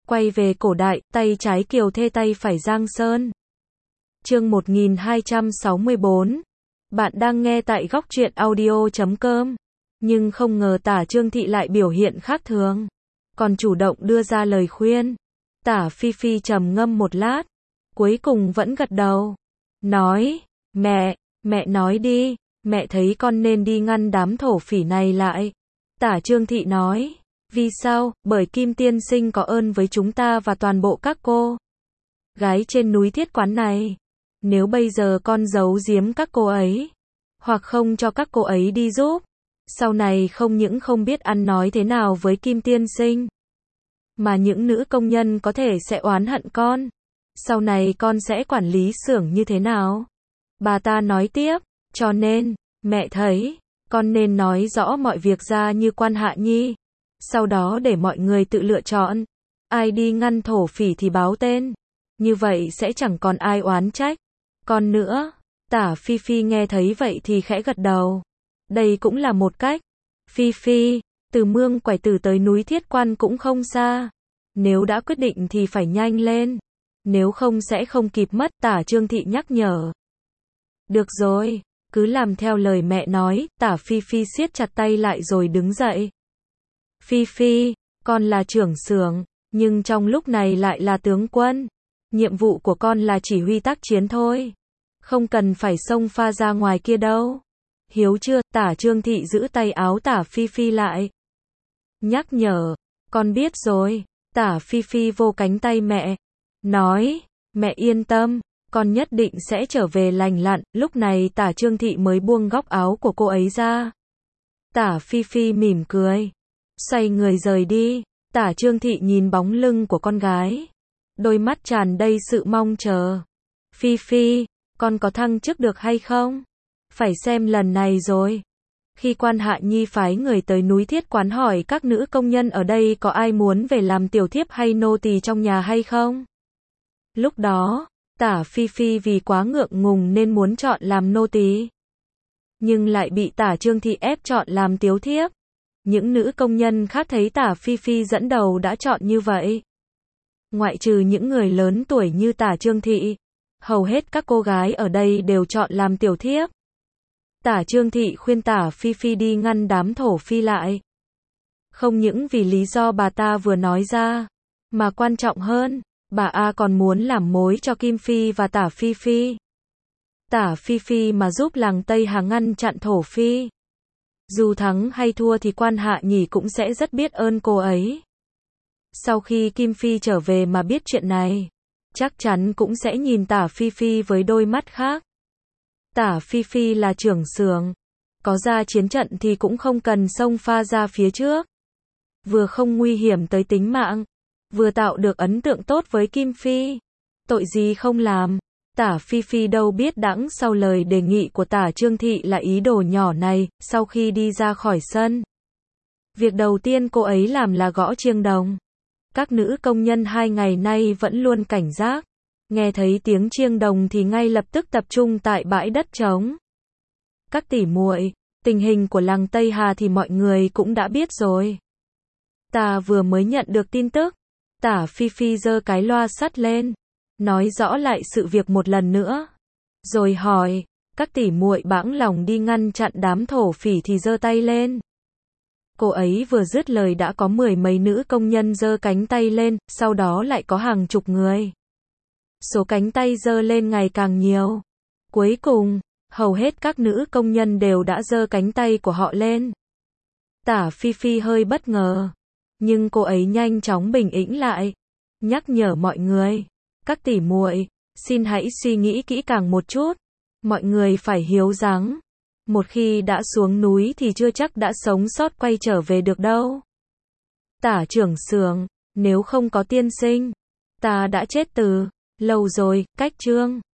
Quay về cổ đại, tay trái Kiều Thê tay phải Giang Sơn. Chương 1264. Bạn đang nghe tại góc truyện audio.com. Nhưng không ngờ Tả Trương Thị lại biểu hiện khác thường, còn chủ động đưa ra lời khuyên. Tả Phi Phi trầm ngâm một lát, cuối cùng vẫn gật đầu, nói, mẹ nói đi, mẹ thấy con nên đi ngăn đám thổ phỉ này lại. Tả Trương Thị nói, vì sao? Bởi Kim Tiên Sinh có ơn với chúng ta và toàn bộ các cô gái trên núi Thiết Quán này. Nếu bây giờ con giấu giếm các cô ấy, hoặc không cho các cô ấy đi giúp, sau này không những không biết ăn nói thế nào với Kim Tiên Sinh, mà những nữ công nhân có thể sẽ oán hận con. Sau này con sẽ quản lý xưởng như thế nào? Bà ta nói tiếp, cho nên, mẹ thấy, con nên nói rõ mọi việc ra như Quan Hạ Nhi. Sau đó để mọi người tự lựa chọn. Ai đi ngăn thổ phỉ thì báo tên. Như vậy sẽ chẳng còn ai oán trách con nữa. Tả Phi Phi nghe thấy vậy thì khẽ gật đầu. Đây cũng là một cách. Phi Phi, từ Mương Quải Tử tới núi Thiết Quan cũng không xa. Nếu đã quyết định thì phải nhanh lên. Nếu không sẽ không kịp mất, Tả Trương Thị nhắc nhở. Được rồi, cứ làm theo lời mẹ nói. Tả Phi Phi siết chặt tay lại rồi đứng dậy. Phi Phi, con là trưởng xưởng, nhưng trong lúc này lại là tướng quân. Nhiệm vụ của con là chỉ huy tác chiến thôi. Không cần phải xông pha ra ngoài kia đâu. Hiếu chưa? Tả Trương Thị giữ tay áo Tả Phi Phi lại, nhắc nhở, con biết rồi. Tả Phi Phi vô cánh tay mẹ, nói, mẹ yên tâm, con nhất định sẽ trở về lành lặn. Lúc này Tả Trương Thị mới buông góc áo của cô ấy ra. Tả Phi Phi mỉm cười, xoay người rời đi. Tả Trương Thị nhìn bóng lưng của con gái, đôi mắt tràn đầy sự mong chờ. Phi Phi, con có thăng chức được hay không? Phải xem lần này rồi. Khi Quan Hạ Nhi phái người tới núi Thiết Quán hỏi các nữ công nhân ở đây có ai muốn về làm tiểu thiếp hay nô tỳ trong nhà hay không? Lúc đó, Tả Phi Phi vì quá ngượng ngùng nên muốn chọn làm nô tỳ, nhưng lại bị Tả Trương Thị ép chọn làm tiểu thiếp. Những nữ công nhân khác thấy Tả Phi Phi dẫn đầu đã chọn như vậy. Ngoại trừ những người lớn tuổi như Tả Trương Thị, hầu hết các cô gái ở đây đều chọn làm tiểu thiếp. Tả Trương Thị khuyên Tả Phi Phi đi ngăn đám thổ phi lại. Không những vì lý do bà ta vừa nói ra, mà quan trọng hơn, bà A còn muốn làm mối cho Kim Phi và Tả Phi Phi. Tả Phi Phi mà giúp làng Tây Hà ngăn chặn thổ phi, dù thắng hay thua thì Quan Hạ Nhỉ cũng sẽ rất biết ơn cô ấy. Sau khi Kim Phi trở về mà biết chuyện này, chắc chắn cũng sẽ nhìn Tả Phi Phi với đôi mắt khác. Tả Phi Phi là trưởng xưởng, có ra chiến trận thì cũng không cần xông pha ra phía trước. Vừa không nguy hiểm tới tính mạng, vừa tạo được ấn tượng tốt với Kim Phi. Tội gì không làm. Tả Phi Phi đâu biết đẵng sau lời đề nghị của Tả Trương Thị là ý đồ nhỏ này. Sau khi đi ra khỏi sân, việc đầu tiên cô ấy làm là gõ chiêng đồng. Các nữ công nhân 2 ngày nay vẫn luôn cảnh giác, nghe thấy tiếng chiêng đồng thì ngay lập tức tập trung tại bãi đất trống. Các tỷ muội, tình hình của làng Tây Hà thì mọi người cũng đã biết rồi. Ta vừa mới nhận được tin tức. Tả Phi Phi giơ cái loa sắt lên, nói rõ lại sự việc một lần nữa, rồi hỏi, các tỷ muội bẵng lòng đi ngăn chặn đám thổ phỉ thì giơ tay lên. Cô ấy vừa dứt lời đã có 10 mấy nữ công nhân giơ cánh tay lên, sau đó lại có hàng chục người. Số cánh tay giơ lên ngày càng nhiều. Cuối cùng, hầu hết các nữ công nhân đều đã giơ cánh tay của họ lên. Tả Phi Phi hơi bất ngờ, nhưng cô ấy nhanh chóng bình tĩnh lại, nhắc nhở mọi người, các tỷ muội, xin hãy suy nghĩ kỹ càng một chút. Mọi người phải hiểu rằng, một khi đã xuống núi thì chưa chắc đã sống sót quay trở về được đâu. Tả trưởng xưởng, nếu không có tiên sinh, ta đã chết từ lâu rồi. Cách chương